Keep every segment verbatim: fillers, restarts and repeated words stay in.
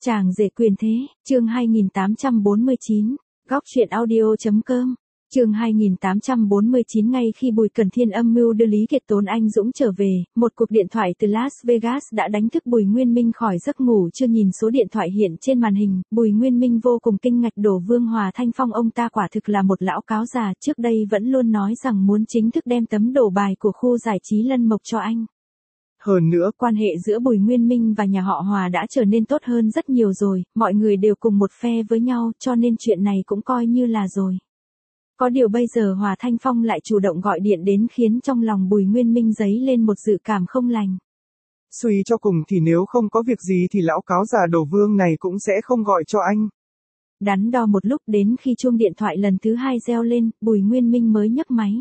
Chàng rể quyền thế, chương hai nghìn tám trăm bốn mươi chín, góc truyện audio.com, chương hai nghìn tám trăm bốn mươi chín. Ngay khi Bùi Cẩn Thiên âm mưu đưa Lý Kiệt Tốn Anh Dũng trở về, một cuộc điện thoại từ Las Vegas đã đánh thức Bùi Nguyên Minh khỏi giấc ngủ chưa. Nhìn số điện thoại hiện trên màn hình, Bùi Nguyên Minh vô cùng kinh ngạc. Đổ Vương Hòa Thanh Phong ông ta quả thực là một lão cáo già, trước đây vẫn luôn nói rằng muốn chính thức đem tấm đổ bài của khu giải trí Lân Mộc cho anh. Hơn nữa, quan hệ giữa Bùi Nguyên Minh và nhà họ Hòa đã trở nên tốt hơn rất nhiều rồi, mọi người đều cùng một phe với nhau, cho nên chuyện này cũng coi như là rồi. Có điều bây giờ Hòa Thanh Phong lại chủ động gọi điện đến, khiến trong lòng Bùi Nguyên Minh dấy lên một dự cảm không lành. Suy cho cùng thì nếu không có việc gì thì lão cáo già Đổ Vương này cũng sẽ không gọi cho anh. Đắn đo một lúc, đến khi chuông điện thoại lần thứ hai reo lên, Bùi Nguyên Minh mới nhấc máy.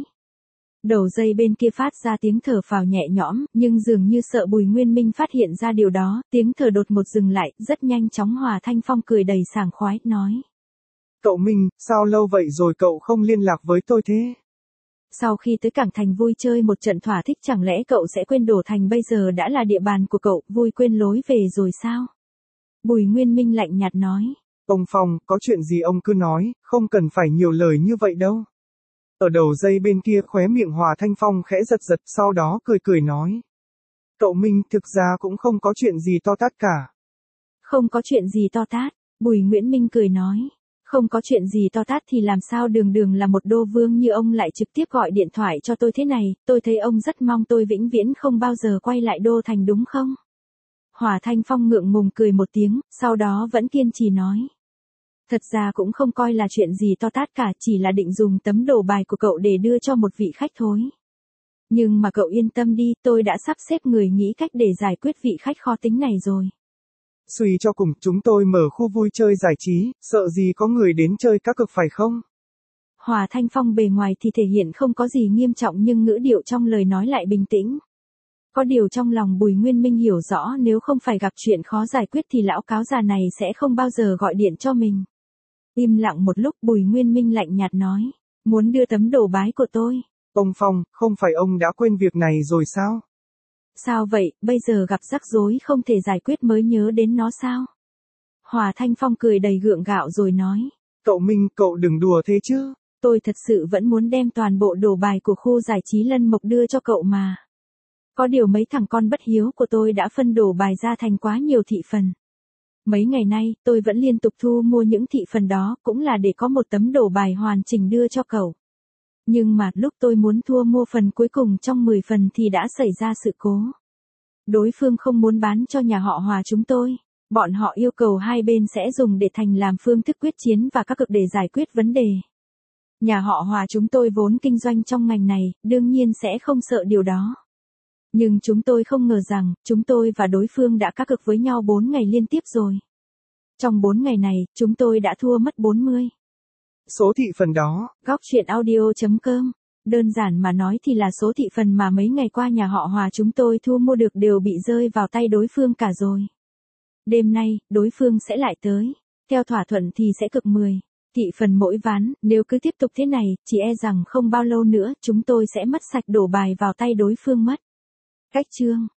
Đầu dây bên kia phát ra tiếng thở phào nhẹ nhõm, nhưng dường như sợ Bùi Nguyên Minh phát hiện ra điều đó, tiếng thở đột ngột dừng lại, rất nhanh chóng Hòa Thanh Phong cười đầy sảng khoái, nói. Cậu Minh, sao lâu vậy rồi cậu không liên lạc với tôi thế? Sau khi tới Cảng Thành vui chơi một trận thỏa thích, chẳng lẽ cậu sẽ quên Đổ Thành bây giờ đã là địa bàn của cậu, vui quên lối về rồi sao? Bùi Nguyên Minh lạnh nhạt nói. Ông Phong, có chuyện gì ông cứ nói, không cần phải nhiều lời như vậy đâu. Ở đầu dây bên kia khóe miệng Hòa Thanh Phong khẽ giật giật, sau đó cười cười nói. Cậu Minh, thực ra cũng không có chuyện gì to tát cả. Không có chuyện gì to tát, Bùi Nguyễn Minh cười nói. Không có chuyện gì to tát thì làm sao đường đường là một đô vương như ông lại trực tiếp gọi điện thoại cho tôi thế này, tôi thấy ông rất mong tôi vĩnh viễn không bao giờ quay lại Đô Thành đúng không? Hòa Thanh Phong ngượng ngùng cười một tiếng, sau đó vẫn kiên trì nói. Thật ra cũng không coi là chuyện gì to tát cả, chỉ là định dùng tấm đổ bài của cậu để đưa cho một vị khách thôi. Nhưng mà cậu yên tâm đi, tôi đã sắp xếp người nghĩ cách để giải quyết vị khách khó tính này rồi. Suy cho cùng, chúng tôi mở khu vui chơi giải trí, sợ gì có người đến chơi cá cược phải không? Hòa Thanh Phong bề ngoài thì thể hiện không có gì nghiêm trọng, nhưng ngữ điệu trong lời nói lại bình tĩnh. Có điều trong lòng Bùi Nguyên Minh hiểu rõ, nếu không phải gặp chuyện khó giải quyết thì lão cáo già này sẽ không bao giờ gọi điện cho mình. Im lặng một lúc, Bùi Nguyên Minh lạnh nhạt nói. Muốn đưa tấm đổ bái của tôi. Ông Phong, không phải ông đã quên việc này rồi sao? Sao vậy, bây giờ gặp rắc rối không thể giải quyết mới nhớ đến nó sao? Hòa Thanh Phong cười đầy gượng gạo rồi nói. Cậu Minh, cậu đừng đùa thế chứ. Tôi thật sự vẫn muốn đem toàn bộ đổ bài của khu giải trí Lân Mộc đưa cho cậu mà. Có điều mấy thằng con bất hiếu của tôi đã phân đổ bài ra thành quá nhiều thị phần. Mấy ngày nay, tôi vẫn liên tục thu mua những thị phần đó, cũng là để có một tấm đổ bài hoàn chỉnh đưa cho cậu. Nhưng mà, lúc tôi muốn thua mua phần cuối cùng trong mười phần thì đã xảy ra sự cố. Đối phương không muốn bán cho nhà họ Hòa chúng tôi. Bọn họ yêu cầu hai bên sẽ dùng để thành làm phương thức quyết chiến và các cực để giải quyết vấn đề. Nhà họ Hòa chúng tôi vốn kinh doanh trong ngành này, đương nhiên sẽ không sợ điều đó. Nhưng chúng tôi không ngờ rằng, chúng tôi và đối phương đã cá cược với nhau bốn ngày liên tiếp rồi. Trong bốn ngày này, chúng tôi đã thua mất bốn mươi. Số thị phần đó. Góc truyện audio.com. Đơn giản mà nói thì là số thị phần mà mấy ngày qua nhà họ Hòa chúng tôi thu mua được đều bị rơi vào tay đối phương cả rồi. Đêm nay, đối phương sẽ lại tới. Theo thỏa thuận thì sẽ cực mười thị phần mỗi ván, nếu cứ tiếp tục thế này, chỉ e rằng không bao lâu nữa, chúng tôi sẽ mất sạch đổ bài vào tay đối phương mất. Cách chương.